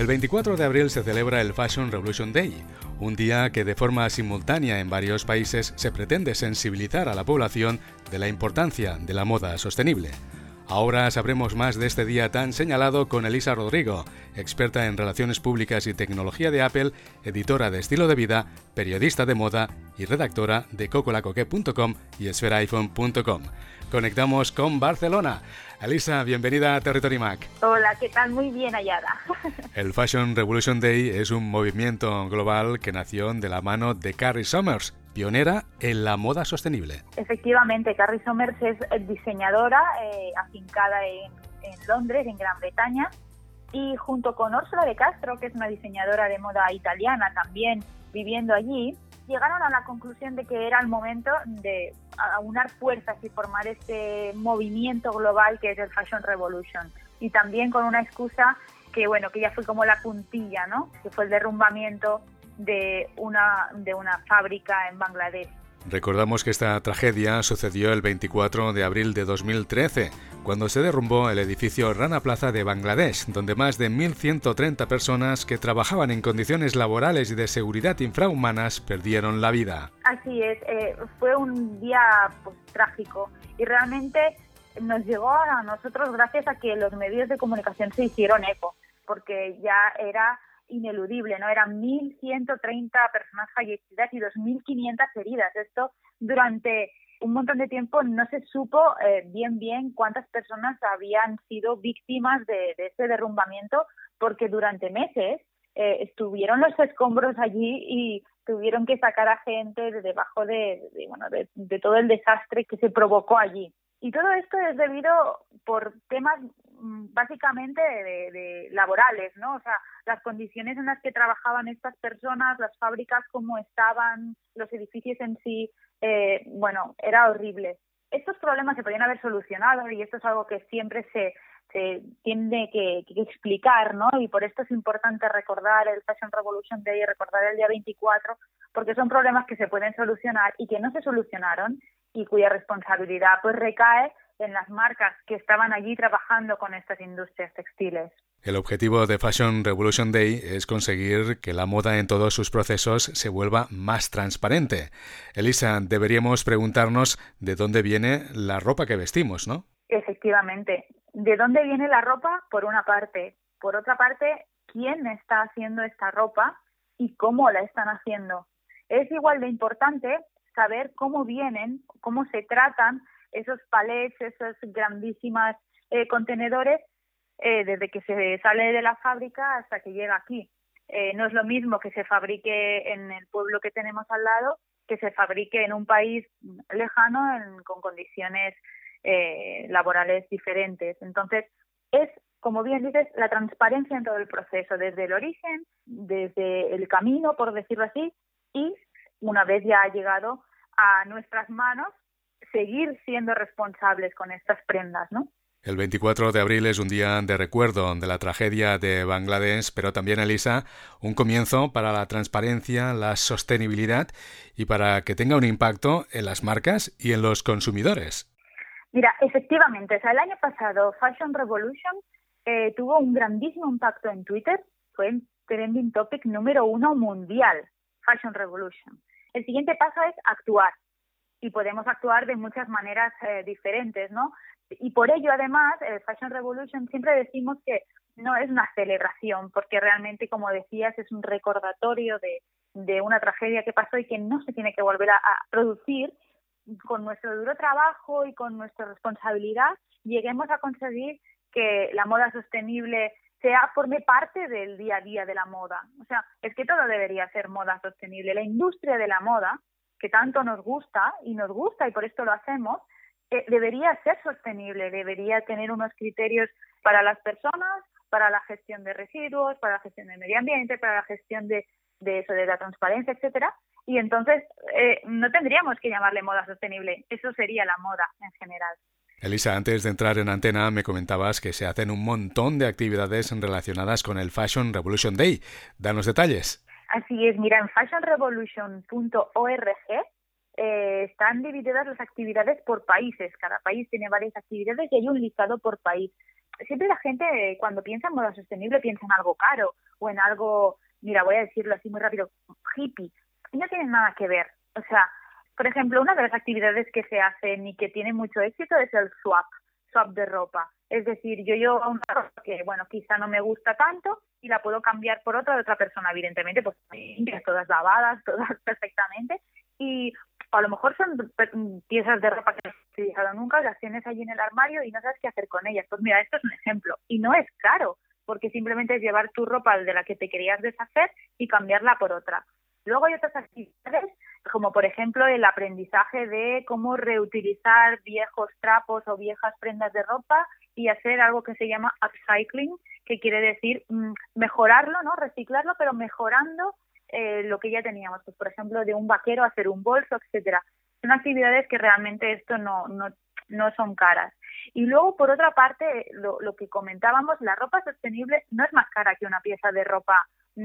El 24 de abril se celebra el Fashion Revolution Day, un día que de forma simultánea en varios países se pretende sensibilizar a la población de la importancia de la moda sostenible. Ahora sabremos más de este día tan señalado con Elisa Rodrigo, experta en relaciones públicas y tecnología de Apple, editora de estilo de vida, periodista de moda y redactora de cocolacoque.com y esferaiphone.com. Conectamos con Barcelona. Elisa, bienvenida a Territory Mac. Hola, ¿qué tal? Muy bien hallada. El Fashion Revolution Day es un movimiento global que nació de la mano de Carrie Somers, pionera en la moda sostenible. Efectivamente, Carrie Somers es diseñadora afincada en Londres, en Gran Bretaña, y junto con Úrsula de Castro, que es una diseñadora de moda italiana también viviendo allí, llegaron a la conclusión de que era el momento de aunar fuerzas y formar este movimiento global que es el Fashion Revolution. Y también con una excusa que ya fue como la puntilla, ¿no? Que fue el derrumbamiento de una fábrica en Bangladesh. Recordamos que esta tragedia sucedió el 24 de abril de 2013, cuando se derrumbó el edificio Rana Plaza de Bangladesh, donde más de 1.130 personas que trabajaban en condiciones laborales y de seguridad infrahumanas perdieron la vida. Así es, fue un día trágico y realmente nos llegó a nosotros gracias a que los medios de comunicación se hicieron eco, porque ya era ineludible, ¿no? Eran 1.130 personas fallecidas y 2.500 heridas. Esto durante un montón de tiempo no se supo bien cuántas personas habían sido víctimas de ese derrumbamiento, porque durante meses estuvieron los escombros allí y tuvieron que sacar a gente de debajo de todo el desastre que se provocó allí. Y todo esto es debido por temas básicamente de laborales, ¿no? O sea, las condiciones en las que trabajaban estas personas, las fábricas como estaban, los edificios en sí, era horrible. Estos problemas se podían haber solucionado y esto es algo que siempre se tiene que explicar, ¿no? Y por esto es importante recordar el Fashion Revolution Day y recordar el día 24, porque son problemas que se pueden solucionar y que no se solucionaron y cuya responsabilidad recae en las marcas que estaban allí trabajando con estas industrias textiles. El objetivo de Fashion Revolution Day es conseguir que la moda en todos sus procesos se vuelva más transparente. Elisa, deberíamos preguntarnos de dónde viene la ropa que vestimos, ¿no? Efectivamente. ¿De dónde viene la ropa? Por una parte. Por otra parte, ¿quién está haciendo esta ropa y cómo la están haciendo? Es igual de importante saber cómo vienen, cómo se tratan esos palets, esos grandísimos contenedores, desde que se sale de la fábrica hasta que llega aquí. No es lo mismo que se fabrique en el pueblo que tenemos al lado que se fabrique en un país lejano con condiciones laborales diferentes. Entonces, es, como bien dices, la transparencia en todo el proceso, desde el origen, desde el camino, por decirlo así, y una vez ya ha llegado a nuestras manos, seguir siendo responsables con estas prendas, ¿no? El 24 de abril es un día de recuerdo de la tragedia de Bangladesh, pero también, Elisa, un comienzo para la transparencia, la sostenibilidad y para que tenga un impacto en las marcas y en los consumidores. Mira, efectivamente, el año pasado Fashion Revolution tuvo un grandísimo impacto en Twitter, fue el trending topic número 1 mundial, Fashion Revolution. El siguiente paso es actuar, y podemos actuar de muchas maneras diferentes, ¿no? Y por ello, además, el Fashion Revolution siempre decimos que no es una celebración, porque realmente, como decías, es un recordatorio de una tragedia que pasó y que no se tiene que volver a producir. Con nuestro duro trabajo y con nuestra responsabilidad lleguemos a conseguir que la moda sostenible forme parte del día a día de la moda. O sea, es que todo debería ser moda sostenible. La industria de la moda, que tanto nos gusta y por esto lo hacemos, debería ser sostenible, debería tener unos criterios para las personas, para la gestión de residuos, para la gestión del medio ambiente, para la gestión de la transparencia, etcétera. Y entonces no tendríamos que llamarle moda sostenible, eso sería la moda en general. Elisa, antes de entrar en antena me comentabas que se hacen un montón de actividades relacionadas con el Fashion Revolution Day. Danos detalles. Así es, mira, en fashionrevolution.org están divididas las actividades por países. Cada país tiene varias actividades y hay un listado por país. siempre la gente cuando piensa en moda sostenible piensa en algo caro o en algo, mira, voy a decirlo así muy rápido, hippie. Y no tiene nada que ver. O sea, por ejemplo, una de las actividades que se hacen y que tiene mucho éxito es el swap de ropa. Es decir, yo llevo una ropa que, bueno, quizá no me gusta tanto y la puedo cambiar por otra de otra persona, evidentemente, pues limpias, todas lavadas, todas perfectamente. Y a lo mejor son piezas de ropa que no has utilizado nunca, las tienes allí en el armario y no sabes qué hacer con ellas. Pues mira, esto es un ejemplo. Y no es caro, porque simplemente es llevar tu ropa de la que te querías deshacer y cambiarla por otra. Luego hay otras actividades, como por ejemplo el aprendizaje de cómo reutilizar viejos trapos o viejas prendas de ropa y hacer algo que se llama upcycling, que quiere decir mejorarlo, ¿no? Reciclarlo, pero mejorando lo que ya teníamos. Pues por ejemplo, de un vaquero hacer un bolso, etcétera. Son actividades que realmente esto no son caras. Y luego, por otra parte, lo que comentábamos, la ropa sostenible no es más cara que una pieza de ropa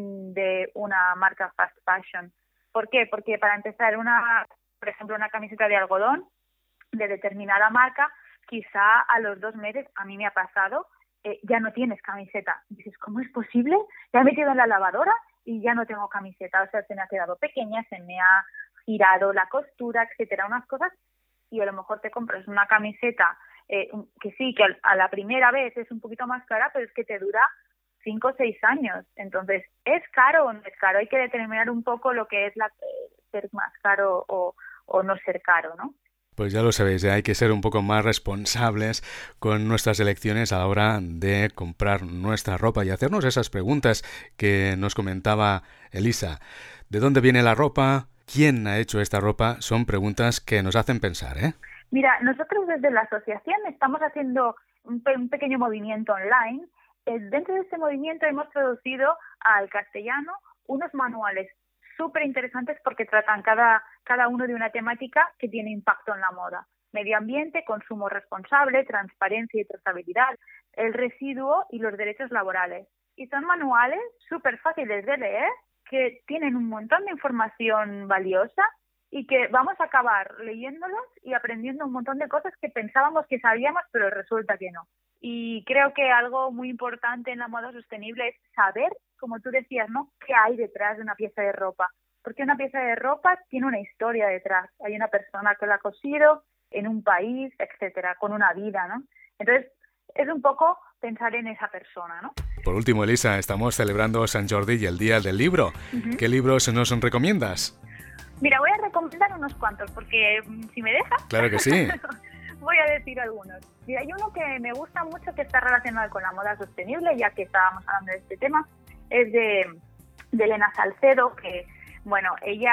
de una marca fast fashion. ¿Por qué? Porque para empezar, por ejemplo, una camiseta de algodón de determinada marca, quizá a los 2 meses, a mí me ha pasado, ya no tienes camiseta. Dices, ¿cómo es posible? Ya he metido en la lavadora y ya no tengo camiseta. O sea, se me ha quedado pequeña, se me ha girado la costura, etcétera, unas cosas, y a lo mejor te compras una camiseta que sí, que a la primera vez es un poquito más cara, pero es que te dura 5 o 6 años. Entonces, ¿es caro o no es caro? Hay que determinar un poco lo que es ser más caro o no ser caro, ¿no? Pues ya lo sabéis, hay que ser un poco más responsables con nuestras elecciones a la hora de comprar nuestra ropa y hacernos esas preguntas que nos comentaba Elisa. ¿De dónde viene la ropa? ¿Quién ha hecho esta ropa? Son preguntas que nos hacen pensar, ¿eh? Mira, nosotros desde la asociación estamos haciendo un pequeño movimiento online. Dentro de este movimiento hemos traducido al castellano unos manuales súper interesantes porque tratan cada uno de una temática que tiene impacto en la moda. Medio ambiente, consumo responsable, transparencia y trazabilidad, el residuo y los derechos laborales. Y son manuales súper fáciles de leer que tienen un montón de información valiosa y que vamos a acabar leyéndolos y aprendiendo un montón de cosas que pensábamos que sabíamos, pero resulta que no. Y creo que algo muy importante en la moda sostenible es saber, como tú decías, ¿no?, qué hay detrás de una pieza de ropa. Porque una pieza de ropa tiene una historia detrás. Hay una persona que la ha cosido en un país, etcétera, con una vida, ¿no? Entonces, es un poco pensar en esa persona, ¿no? Por último, Elisa, estamos celebrando San Jordi y el Día del Libro. Uh-huh. ¿Qué libros nos recomiendas? Mira, voy a recomendar unos cuantos, porque si me dejas... Claro que sí. Voy a decir algunos. Mira, hay uno que me gusta mucho que está relacionado con la moda sostenible, ya que estábamos hablando de este tema, es de Elena Salcedo, que, bueno, ella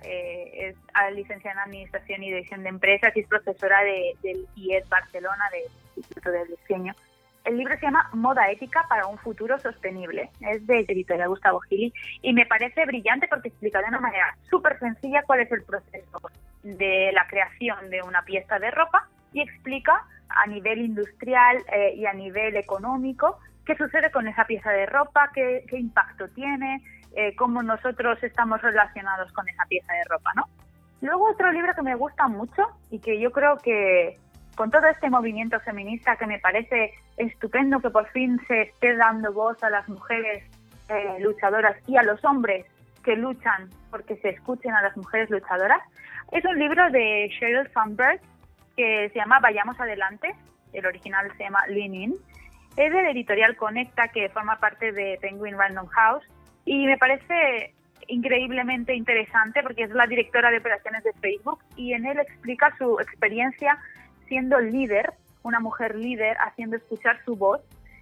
es licenciada en Administración y Dirección de Empresas y es profesora del IED Barcelona, del Instituto del Diseño. El libro se llama Moda ética para un futuro sostenible. Es de Editorial Gustavo Gili y me parece brillante porque explica de una manera súper sencilla cuál es el proceso de la creación de una pieza de ropa y explica a nivel industrial y a nivel económico qué sucede con esa pieza de ropa, qué impacto tiene, cómo nosotros estamos relacionados con esa pieza de ropa, ¿no? Luego otro libro que me gusta mucho y que yo creo que con todo este movimiento feminista que me parece estupendo que por fin se esté dando voz a las mujeres luchadoras y a los hombres que luchan porque se escuchen a las mujeres luchadoras, es un libro de Sheryl Sandberg que se llama Vayamos Adelante, el original se llama Lean In, es de la editorial Conecta que forma parte de Penguin Random House y me parece increíblemente interesante porque es la directora de operaciones de Facebook y en él explica su experiencia siendo líder, una mujer líder, haciendo escuchar su voz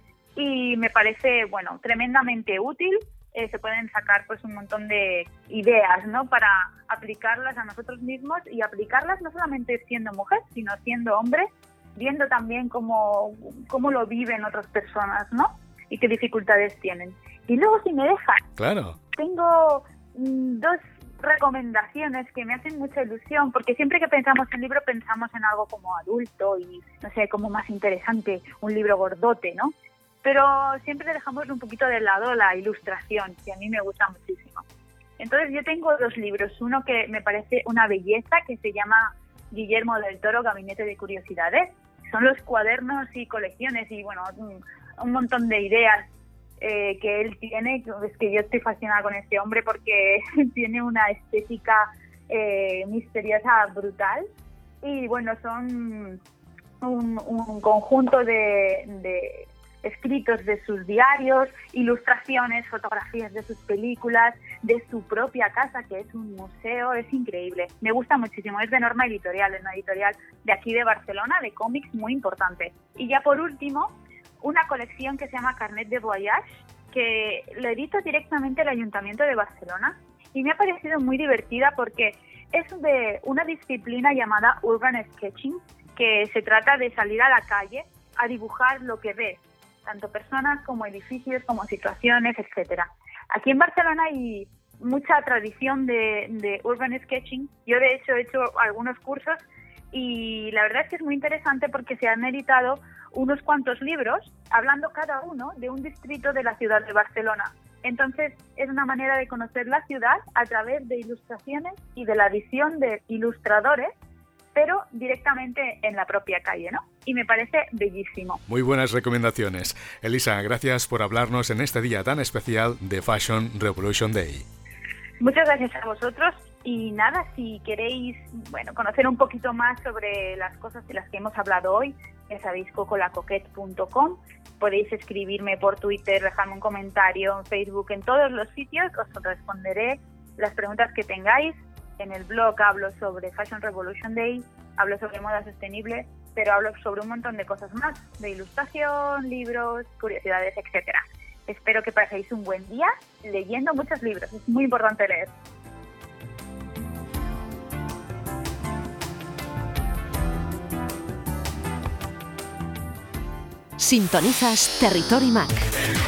y me parece, bueno, tremendamente útil. Se pueden sacar pues un montón de ideas, ¿no?, para aplicarlas a nosotros mismos y aplicarlas no solamente siendo mujer, sino siendo hombre, viendo también cómo lo viven otras personas, ¿no?, y qué dificultades tienen. Y luego, si me dejas, claro, tengo 2 recomendaciones que me hacen mucha ilusión, porque siempre que pensamos en libro pensamos en algo como adulto y, no sé, como más interesante, un libro gordote, ¿no? Pero siempre dejamos un poquito de lado la ilustración, que a mí me gusta muchísimo. Entonces yo tengo 2 libros, uno que me parece una belleza, que se llama Guillermo del Toro, Gabinete de Curiosidades, son los cuadernos y colecciones y bueno, un montón de ideas que él tiene. Es que yo estoy fascinada con este hombre porque tiene una estética misteriosa brutal. Y bueno, son un conjunto de escritos de sus diarios, ilustraciones, fotografías de sus películas, de su propia casa, que es un museo. Es increíble. Me gusta muchísimo. Es de Norma Editorial, es una editorial de aquí de Barcelona, de cómics muy importante. Y ya por último, una colección que se llama Carnet de Voyage, que lo edita directamente el Ayuntamiento de Barcelona y me ha parecido muy divertida porque es de una disciplina llamada Urban Sketching, que se trata de salir a la calle a dibujar lo que ves, tanto personas como edificios, como situaciones, etcétera. Aquí en Barcelona hay mucha tradición de Urban Sketching. Yo de hecho he hecho algunos cursos y la verdad es que es muy interesante porque se han editado unos cuantos libros hablando cada uno de un distrito de la ciudad de Barcelona. Entonces es una manera de conocer la ciudad a través de ilustraciones y de la visión de ilustradores, pero directamente en la propia calle, ¿no? Y me parece bellísimo. Muy buenas recomendaciones. Elisa, gracias por hablarnos en este día tan especial de Fashion Revolution Day. Muchas gracias a vosotros y nada, si queréis conocer un poquito más sobre las cosas de las que hemos hablado hoy, ya sabéis, cocolacoquette.com. Podéis escribirme por Twitter, dejarme un comentario en Facebook, en todos los sitios, os responderé las preguntas que tengáis. En el blog hablo sobre Fashion Revolution Day, hablo sobre moda sostenible, pero hablo sobre un montón de cosas más, de ilustración, libros, curiosidades, etcétera. Espero que paséis un buen día leyendo muchos libros, es muy importante leer. Sintonizas Territory Mac.